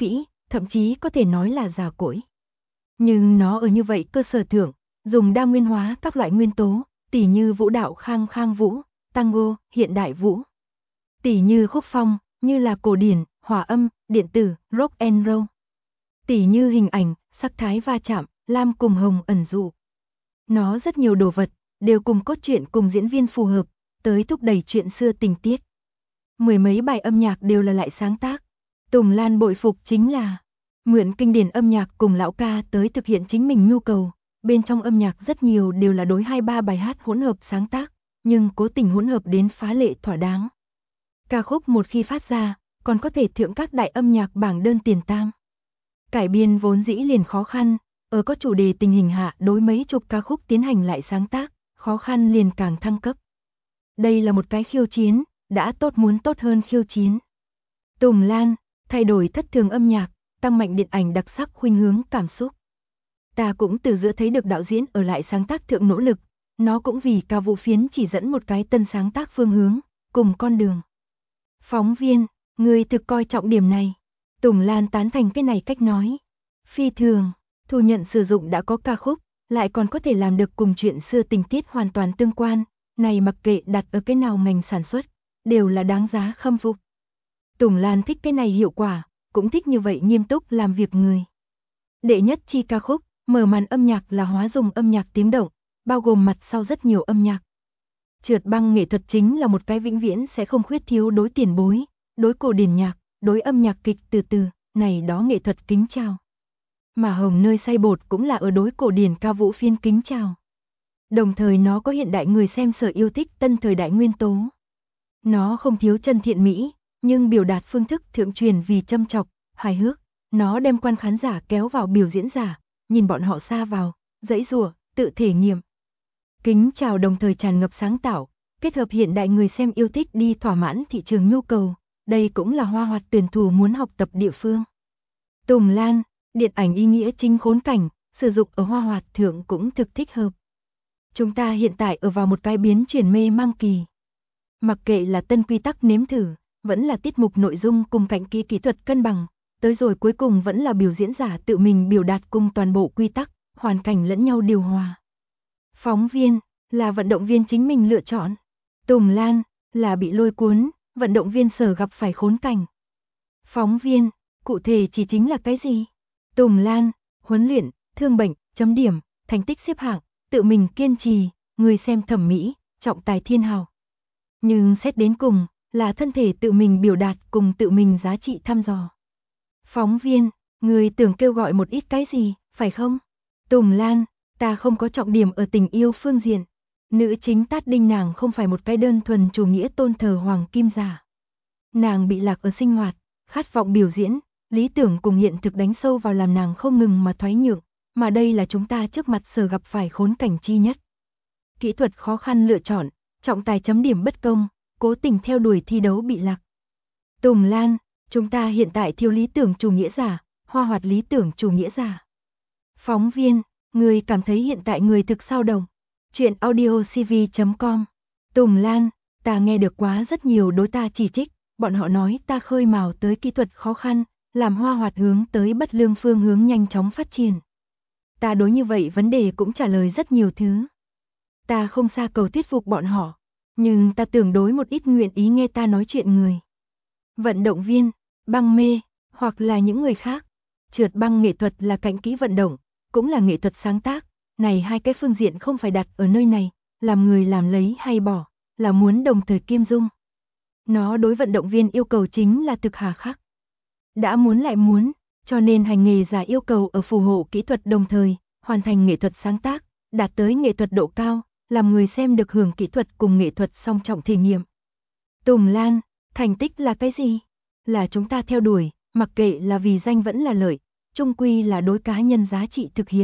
thậm chí có thể nói là già cỗi. Nhưng nó ở như vậy cơ sở thượng, dùng đa nguyên hóa các loại nguyên tố, tỉ như vũ đạo khang vũ, tango, hiện đại vũ. Tỉ như khúc phong, như là cổ điển, hòa âm, điện tử, rock and roll. Tỉ như hình ảnh, sắc thái va chạm, lam cùng hồng ẩn dụ. Nó rất nhiều đồ vật, đều cùng cốt truyện cùng diễn viên phù hợp, tới thúc đẩy chuyện xưa tình tiết. Mười mấy bài âm nhạc đều là lại sáng tác. Tùng Lan bội phục chính là mượn kinh điển âm nhạc cùng lão ca tới thực hiện chính mình nhu cầu. Bên trong âm nhạc rất nhiều đều là đối 2-3 bài hát hỗn hợp sáng tác, nhưng cố tình hỗn hợp đến phá lệ thỏa đáng. Ca khúc một khi phát ra, còn có thể thượng các đại âm nhạc bảng đơn tiền tam. Cải biên vốn dĩ liền khó khăn, ở có chủ đề tình hình hạ đối mấy chục ca khúc tiến hành lại sáng tác, khó khăn liền càng thăng cấp. Đây là một cái khiêu chiến, đã tốt muốn tốt hơn khiêu chiến. Tùng Lan, thay đổi thất thường âm nhạc, tăng mạnh điện ảnh đặc sắc khuynh hướng cảm xúc. Ta cũng từ giữa thấy được đạo diễn ở lại sáng tác thượng nỗ lực, nó cũng vì ca vũ phiến chỉ dẫn một cái tân sáng tác phương hướng, cùng con đường. Phóng viên, người thực coi trọng điểm này. Tùng Lan tán thành cái này cách nói. Phi thường, thu nhận sử dụng đã có ca khúc, lại còn có thể làm được cùng chuyện xưa tình tiết hoàn toàn tương quan, này mặc kệ đặt ở cái nào ngành sản xuất, đều là đáng giá khâm phục. Tùng Lan thích cái này hiệu quả, cũng thích như vậy nghiêm túc làm việc người. Đệ nhất chi ca khúc, mở màn âm nhạc là hóa dùng âm nhạc tiếng động, bao gồm mặt sau rất nhiều âm nhạc. Trượt băng nghệ thuật chính là một cái vĩnh viễn sẽ không khuyết thiếu đối tiền bối, đối cổ điển nhạc, đối âm nhạc kịch từ từ, này đó nghệ thuật kính chào. Mà Hồng nơi xay bột cũng là ở đối cổ điển ca vũ phiên kính chào. Đồng thời nó có hiện đại người xem sở yêu thích tân thời đại nguyên tố. Nó không thiếu chân thiện mỹ, nhưng biểu đạt phương thức thượng truyền vì châm chọc, hài hước. Nó đem quan khán giả kéo vào biểu diễn giả, nhìn bọn họ xa vào, giãy giụa, tự thể nghiệm. Kính chào đồng thời tràn ngập sáng tạo, kết hợp hiện đại người xem yêu thích đi thỏa mãn thị trường nhu cầu. Đây cũng là Hoa Hoạt tuyển thủ muốn học tập địa phương. Tùng Lan, điện ảnh ý nghĩa chính khốn cảnh, sử dụng ở Hoa Hoạt thượng cũng thực thích hợp. Chúng ta hiện tại ở vào một cái biến chuyển mê mang kỳ. Mặc kệ là tân quy tắc nếm thử, vẫn là tiết mục nội dung cùng cạnh kỹ thuật cân bằng, tới rồi cuối cùng vẫn là biểu diễn giả tự mình biểu đạt cùng toàn bộ quy tắc, hoàn cảnh lẫn nhau điều hòa. Phóng viên, là vận động viên chính mình lựa chọn. Tùng Lan, là bị lôi cuốn, vận động viên sở gặp phải khốn cảnh. Phóng viên, cụ thể chỉ chính là cái gì? Tùng Lan, huấn luyện, thương bệnh, chấm điểm, thành tích xếp hạng, tự mình kiên trì, người xem thẩm mỹ, trọng tài thiên hào. Nhưng xét đến cùng, là thân thể tự mình biểu đạt cùng tự mình giá trị thăm dò. Phóng viên, người tưởng kêu gọi một ít cái gì, phải không? Tùng Lan, ta không có trọng điểm ở tình yêu phương diện. Nữ chính Tát Đinh nàng không phải một cái đơn thuần chủ nghĩa tôn thờ hoàng kim giả. Nàng bị lạc ở sinh hoạt, khát vọng biểu diễn, lý tưởng cùng hiện thực đánh sâu vào làm nàng không ngừng mà thoái nhượng, mà đây là chúng ta trước mặt sở gặp phải khốn cảnh chi nhất. Kỹ thuật khó khăn lựa chọn, trọng tài chấm điểm bất công, cố tình theo đuổi thi đấu bị lạc. Tùng Lan, chúng ta hiện tại thiếu lý tưởng chủ nghĩa giả, Hoa Hoạt lý tưởng chủ nghĩa giả. Phóng viên, người cảm thấy hiện tại người thực sao đồng. Chuyện audiocv.com. Tùng Lan, ta nghe được quá rất nhiều đối ta chỉ trích, bọn họ nói ta khơi mào tới kỹ thuật khó khăn, làm Hoa Hoạt hướng tới bất lương phương hướng nhanh chóng phát triển. Ta đối như vậy vấn đề cũng trả lời rất nhiều thứ. Ta không xa cầu thuyết phục bọn họ, nhưng ta tưởng đối một ít nguyện ý nghe ta nói chuyện người. Vận động viên, băng mê, hoặc là những người khác. Trượt băng nghệ thuật là cạnh kỹ vận động, cũng là nghệ thuật sáng tác. Này hai cái phương diện không phải đặt ở nơi này, làm người làm lấy hay bỏ, là muốn đồng thời kiêm dung. Nó đối vận động viên yêu cầu chính là thực hà khắc. Đã muốn lại muốn, cho nên hành nghề giả yêu cầu ở phù hộ kỹ thuật đồng thời, hoàn thành nghệ thuật sáng tác, đạt tới nghệ thuật độ cao, làm người xem được hưởng kỹ thuật cùng nghệ thuật song trọng thể nghiệm. Tùng Lan, thành tích là cái gì? Là chúng ta theo đuổi, mặc kệ là vì danh vẫn là lợi, chung quy là đối cá nhân giá trị thực hiện.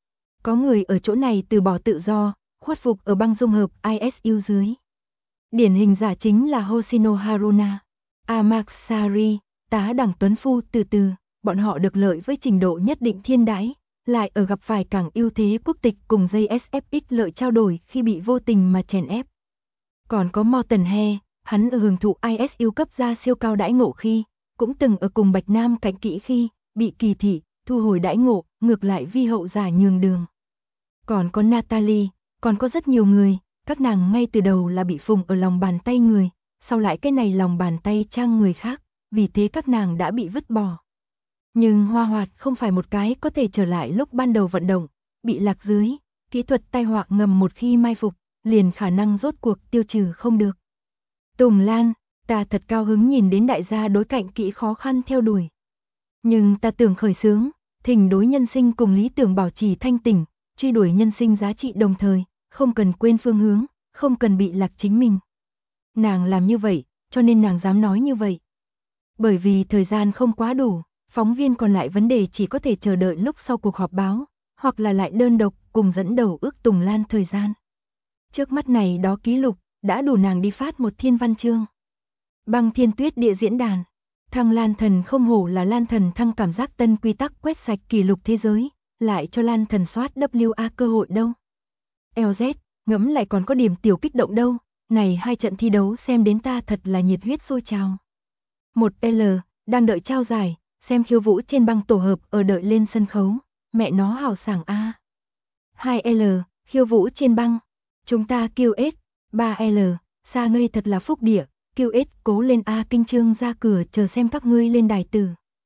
Có người ở chỗ này từ bỏ tự do, khuất phục ở băng dung hợp ISU dưới. Điển hình giả chính là Hoshino Haruna, Amak Sari, tá đẳng Tuấn Phu từ từ, bọn họ được lợi với trình độ nhất định thiên đãi, lại ở gặp phải càng ưu thế quốc tịch cùng JSFX lợi trao đổi khi bị vô tình mà chèn ép. Còn có Morton He, hắn ở hưởng thụ ISU cấp ra siêu cao đãi ngộ khi, cũng từng ở cùng Bạch Nam cạnh kỹ khi, bị kỳ thị, thu hồi đãi ngộ, ngược lại vi hậu giả nhường đường. Còn có Natalie, còn có rất nhiều người, các nàng ngay từ đầu là bị phùng ở lòng bàn tay người, sau lại cái này lòng bàn tay trang người khác, vì thế các nàng đã bị vứt bỏ. Nhưng Hoa Hoạt không phải một cái có thể trở lại lúc ban đầu vận động, bị lạc dưới, kỹ thuật tai họa ngầm một khi mai phục, liền khả năng rốt cuộc tiêu trừ không được. Tùng Lan, ta thật cao hứng nhìn đến đại gia đối cạnh kỹ khó khăn theo đuổi. Nhưng ta tưởng khởi xướng, thỉnh đối nhân sinh cùng lý tưởng bảo trì thanh tỉnh, truy đuổi nhân sinh giá trị đồng thời, không cần quên phương hướng, không cần bị lạc chính mình. Nàng làm như vậy, cho nên nàng dám nói như vậy. Bởi vì thời gian không quá đủ, phóng viên còn lại vấn đề chỉ có thể chờ đợi lúc sau cuộc họp báo, hoặc là lại đơn độc cùng dẫn đầu ước Tùng Lan thời gian. Trước mắt này đó ký lục, đã đủ nàng đi phát một thiên văn chương. Băng Thiên Tuyết địa diễn đàn. Thăng Lan Thần không hổ là Lan Thần thăng cảm giác tân quy tắc quét sạch kỷ lục thế giới, lại cho Lan Thần soát WA cơ hội đâu. LZ, ngẫm lại còn có điểm tiểu kích động đâu, này 2 trận thi đấu xem đến ta thật là nhiệt huyết sôi trào. 1L, đang đợi trao giải, xem khiêu vũ trên băng tổ hợp ở đợi lên sân khấu, mẹ nó hào sảng a. 2L, khiêu vũ trên băng, chúng ta QS, 3L, xa ngây thật là phúc địa, QS cố lên a kinh trương ra cửa chờ xem các ngươi lên đài tử.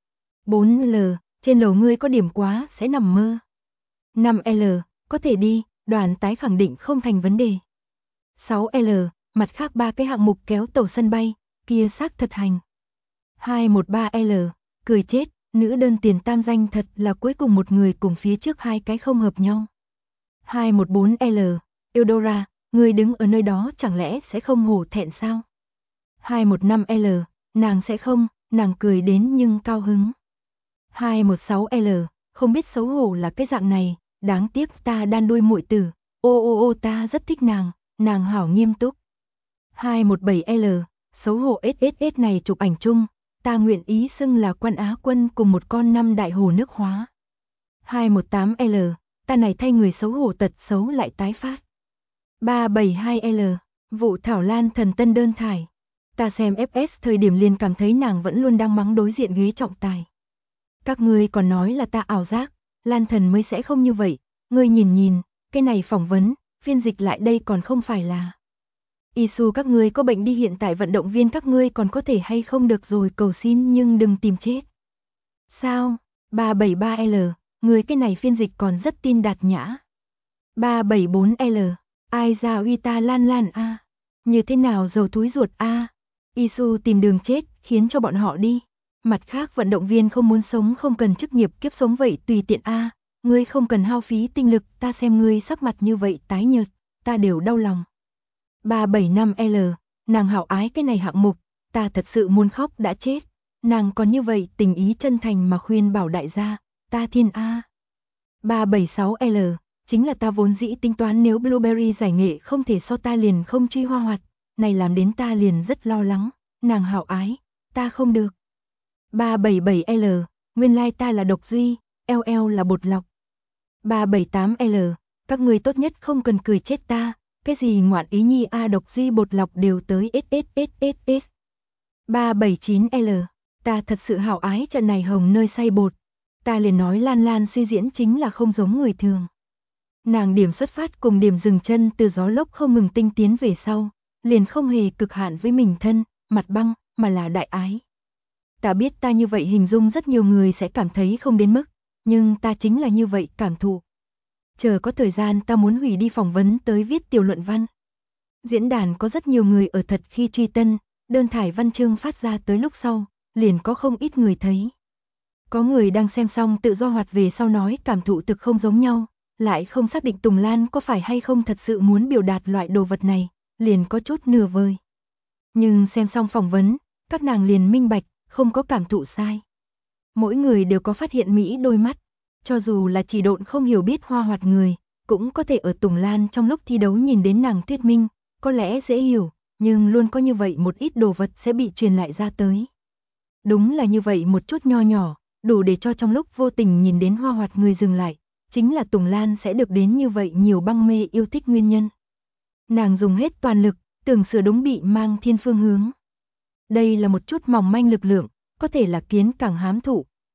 4L, trên lầu ngươi có điểm quá sẽ nằm mơ. 5L, có thể đi, đoàn tái khẳng định không thành vấn đề. 6L, mặt khác 3 cái hạng mục kéo tàu sân bay, kia xác thật hành. 213L, cười chết, nữ đơn tiền tam danh thật là cuối cùng một người cùng phía trước 2 cái không hợp nhau. 214L, Eudora, người đứng ở nơi đó chẳng lẽ sẽ không hổ thẹn sao? 215L, nàng sẽ không, nàng cười đến nhưng cao hứng. 216L, không biết xấu hổ là cái dạng này, đáng tiếc ta đan đuôi muội tử, ô ta rất thích nàng hảo nghiêm túc. 217L, xấu hổ SSS này chụp ảnh chung, ta nguyện ý xưng là quân Á quân cùng một con 5 đại hồ nước hóa. 218L, ta này thay người xấu hổ tật xấu lại tái phát. 372L, vụ Thảo Lan Thần tân đơn thải. Ta xem FS thời điểm liền cảm thấy nàng vẫn luôn đang mắng đối diện ghế trọng tài. Các ngươi còn nói là ta ảo giác, Lan Thần mới sẽ không như vậy, ngươi nhìn, cái này phỏng vấn, phiên dịch lại đây còn không phải là. Isu các ngươi có bệnh đi hiện tại vận động viên các ngươi còn có thể hay không được rồi cầu xin nhưng đừng tìm chết. Sao? 373L, người cái này phiên dịch còn rất tin đạt nhã. 374L, ai ra uy ta Lan a. Như thế nào dầu túi ruột a. Isu tìm đường chết, khiến cho bọn họ đi. Mặt khác vận động viên không muốn sống không cần chức nghiệp kiếp sống vậy tùy tiện a. Ngươi không cần hao phí tinh lực, ta xem ngươi sắc mặt như vậy tái nhợt, ta đều đau lòng. 375L, nàng hảo ái cái này hạng mục, ta thật sự muốn khóc đã chết. Nàng còn như vậy tình ý chân thành mà khuyên bảo đại gia, ta thiên a. 376L, chính là ta vốn dĩ tính toán nếu Blueberry giải nghệ không thể so ta liền không truy Hoa Hoạt, này làm đến ta liền rất lo lắng, nàng hảo ái, ta không được. 377L, nguyên lai ta là độc duy, LL là bột lọc. 378L, các ngươi tốt nhất không cần cười chết ta, cái gì ngoạn ý nhi a độc duy bột lọc đều tới SSSSS. 379L, ta thật sự hảo ái trận này hồng nơi xay bột, ta liền nói Lan suy diễn chính là không giống người thường. Nàng điểm xuất phát cùng điểm dừng chân từ gió lốc không ngừng tinh tiến về sau, liền không hề cực hạn với mình thân, mặt băng, mà là đại ái. Ta biết ta như vậy hình dung rất nhiều người sẽ cảm thấy không đến mức, nhưng ta chính là như vậy cảm thụ. Chờ có thời gian ta muốn hủy đi phỏng vấn tới viết tiểu luận văn. Diễn đàn có rất nhiều người ở thật khi truy tân, đơn thải văn chương phát ra tới lúc sau, liền có không ít người thấy. Có người đang xem xong tự do hoạt về sau nói cảm thụ thực không giống nhau, lại không xác định Tùng Lan có phải hay không thật sự muốn biểu đạt loại đồ vật này, liền có chút nửa vời. Nhưng xem xong phỏng vấn, các nàng liền minh bạch, không có cảm thụ sai. Mỗi người đều có phát hiện Mỹ đôi mắt, cho dù là chỉ độn không hiểu biết Hoa Hoạt người, cũng có thể ở Tùng Lan trong lúc thi đấu nhìn đến nàng thuyết minh, có lẽ dễ hiểu, nhưng luôn có như vậy một ít đồ vật sẽ bị truyền lại ra tới. Đúng là như vậy một chút nho nhỏ, đủ để cho trong lúc vô tình nhìn đến Hoa Hoạt người dừng lại, chính là Tùng Lan sẽ được đến như vậy nhiều băng mê yêu thích nguyên nhân. Nàng dùng hết toàn lực, tưởng sửa đúng bị mang thiên phương hướng. Đây là một chút mỏng manh lực lượng, có thể là kiến càng hám thụ,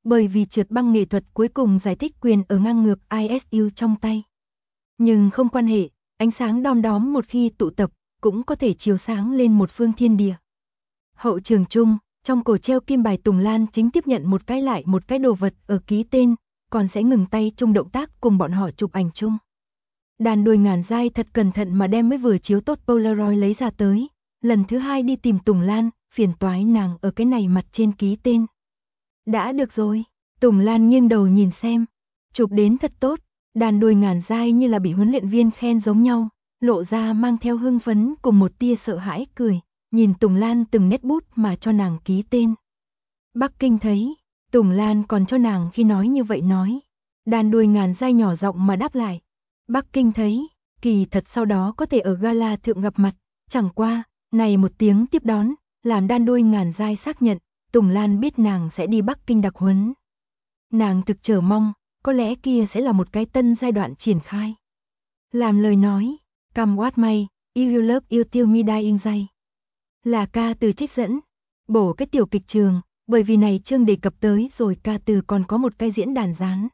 bởi vì trượt băng nghệ thuật cuối cùng giải thích quyền ở ngang ngược ISU trong tay. Nhưng không quan hệ, ánh sáng đom đóm một khi tụ tập, cũng có thể chiếu sáng lên một phương thiên địa. Hậu trường chung, trong cổ treo kim bài Tùng Lan chính tiếp nhận một cái lại một cái đồ vật ở ký tên, còn sẽ ngừng tay chung động tác cùng bọn họ chụp ảnh chung. Đàn đuôi ngàn dai thật cẩn thận mà đem mới vừa chiếu tốt Polaroid lấy ra tới, lần thứ 2 đi tìm Tùng Lan, phiền toái nàng ở cái này mặt trên ký tên. Đã được rồi, Tùng Lan nghiêng đầu nhìn xem, chụp đến thật tốt, đàn đuôi ngàn dai như là bị huấn luyện viên khen giống nhau, lộ ra mang theo hưng phấn cùng một tia sợ hãi cười, nhìn Tùng Lan từng nét bút mà cho nàng ký tên. Bắc Kinh thấy, Tùng Lan còn cho nàng khi nói như vậy nói, đàn đuôi ngàn dai nhỏ giọng mà đáp lại. Bắc Kinh thấy, kỳ thật sau đó có thể ở gala thượng gặp mặt, chẳng qua, này một tiếng tiếp đón, làm đàn đuôi ngàn dai xác nhận, Tùng Lan biết nàng sẽ đi Bắc Kinh đặc huấn. Nàng thực chờ mong, có lẽ kia sẽ là một cái tân giai đoạn triển khai. Làm lời nói, Come what may, you love yêu tiêu mi dying dai. Là ca từ trích dẫn, bổ cái tiểu kịch trường, bởi vì này chương đề cập tới rồi ca từ còn có một cái diễn đàn dán.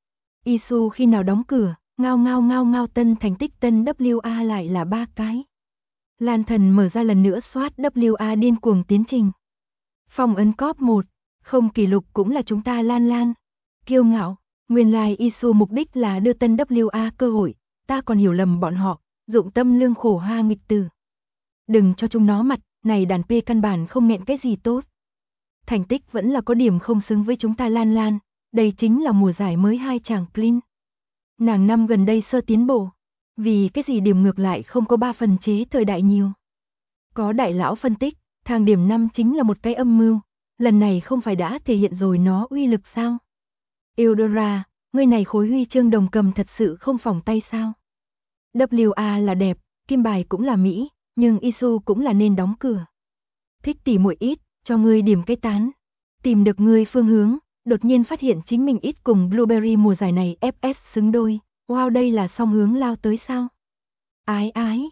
Isu khi nào đóng cửa, ngao ngao ngao ngao tân thành tích tân WA lại là 3 cái. Lan Thần mở ra lần nữa soát WA điên cuồng tiến trình. Phong ấn cóp 1, không kỷ lục cũng là chúng ta Lan Lan. Kiêu ngạo, nguyên lai Isu mục đích là đưa tân WA cơ hội, ta còn hiểu lầm bọn họ, dụng tâm lương khổ ha nghịch từ. Đừng cho chúng nó mặt, này đàn P căn bản không nghẹn cái gì tốt. Thành tích vẫn là có điểm không xứng với chúng ta Lan Lan, đây chính là mùa giải mới 2 chàng clean. Nàng năm gần đây sơ tiến bộ, vì cái gì điểm ngược lại không có 3 phần chế thời đại nhiều. Có đại lão phân tích, thang điểm 5 chính là một cái âm mưu, lần này không phải đã thể hiện rồi nó uy lực sao? Eudora, người này khối huy chương đồng cầm thật sự không phỏng tay sao? WA là đẹp, kim bài cũng là Mỹ, nhưng Isu cũng là nên đóng cửa. Thích tỉ muội ít, cho ngươi điểm cái tán. Tìm được ngươi phương hướng, đột nhiên phát hiện chính mình ít cùng Blueberry mùa giải này FS xứng đôi. Wow, đây là song hướng lao tới sao? Ái ái,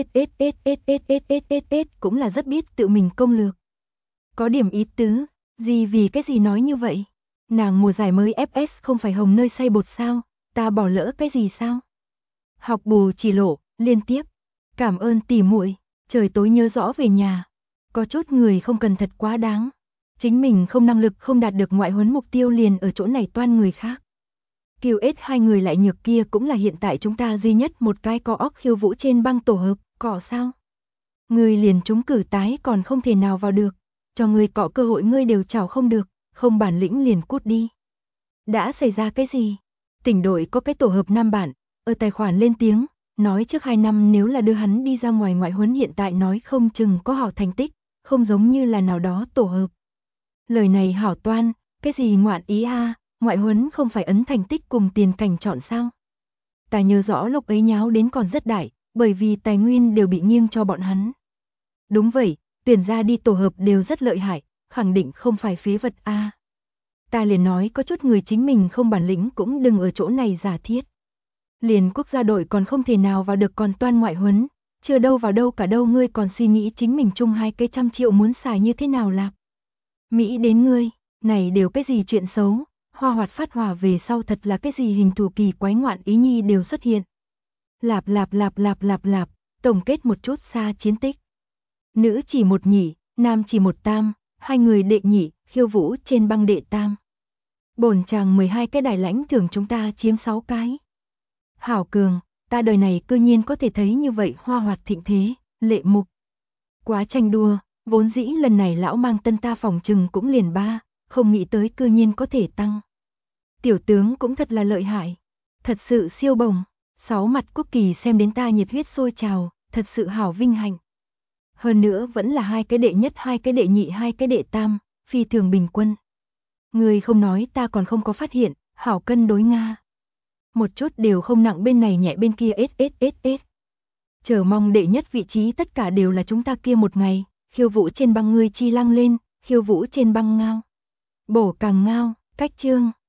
cũng là rất biết tự mình công lược. Có điểm ý tứ, gì vì cái gì nói như vậy? Nàng mùa giải mới FS không phải hồng nơi xay bột sao? Ta bỏ lỡ cái gì sao? Học bù chỉ lộ, liên tiếp. Cảm ơn tỉ muội, trời tối nhớ rõ về nhà. Có chút người không cần thật quá đáng. Chính mình không năng lực không đạt được ngoại huấn mục tiêu liền ở chỗ này toan người khác. QS hai người lại nhược kia cũng là hiện tại chúng ta duy nhất một cái có óc khiêu vũ trên băng tổ hợp, cọ sao? Người liền trúng cử tái còn không thể nào vào được, cho người cọ cơ hội ngươi đều chào không được, không bản lĩnh liền cút đi. Đã xảy ra cái gì? Tỉnh đội có cái tổ hợp nam bản, ở tài khoản lên tiếng, nói trước 2 năm nếu là đưa hắn đi ra ngoài ngoại huấn hiện tại nói không chừng có hảo thành tích, không giống như là nào đó tổ hợp. Lời này hảo toan, cái gì ngoạn ý a, ngoại huấn không phải ấn thành tích cùng tiền cảnh chọn sao? Ta nhớ rõ lúc ấy nháo đến còn rất đại, bởi vì tài nguyên đều bị nghiêng cho bọn hắn. Đúng vậy, tuyển ra đi tổ hợp đều rất lợi hại, khẳng định không phải phế vật a. Ta liền nói có chút người chính mình không bản lĩnh cũng đừng ở chỗ này giả thiết. Liền quốc gia đội còn không thể nào vào được còn toan ngoại huấn, chưa đâu vào đâu cả đâu ngươi còn suy nghĩ chính mình chung 2 cái trăm triệu muốn xài như thế nào lạc. Mỹ đến ngươi, này đều cái gì chuyện xấu, hoa hoạt phát hỏa về sau thật là cái gì hình thù kỳ quái ngoạn ý nhi đều xuất hiện. Lạp, tổng kết một chút xa chiến tích. Nữ chỉ 1 nhị, nam chỉ 1 tam, 2 người đệ nhị, khiêu vũ trên băng đệ tam. Bổn chàng 12 cái đài lãnh thưởng chúng ta chiếm 6 cái. Hảo cường, ta đời này cư nhiên có thể thấy như vậy hoa hoạt thịnh thế, lệ mục. Quá tranh đua, vốn dĩ lần này lão mang tân ta phòng trừng cũng liền 3, không nghĩ tới cư nhiên có thể tăng. Tiểu tướng cũng thật là lợi hại, thật sự siêu bồng, 6 mặt quốc kỳ xem đến ta nhiệt huyết sôi trào, thật sự hảo vinh hạnh. Hơn nữa vẫn là 2 cái đệ nhất, 2 cái đệ nhị, 2 cái đệ tam, phi thường bình quân. Người không nói ta còn không có phát hiện, hảo cân đối Nga. Một chút đều không nặng bên này nhẹ bên kia s. Chờ mong đệ nhất vị trí tất cả đều là chúng ta kia một ngày, khiêu vũ trên băng ngươi chi lăng lên, khiêu vũ trên băng ngao. Bổ càng ngao, cách chương.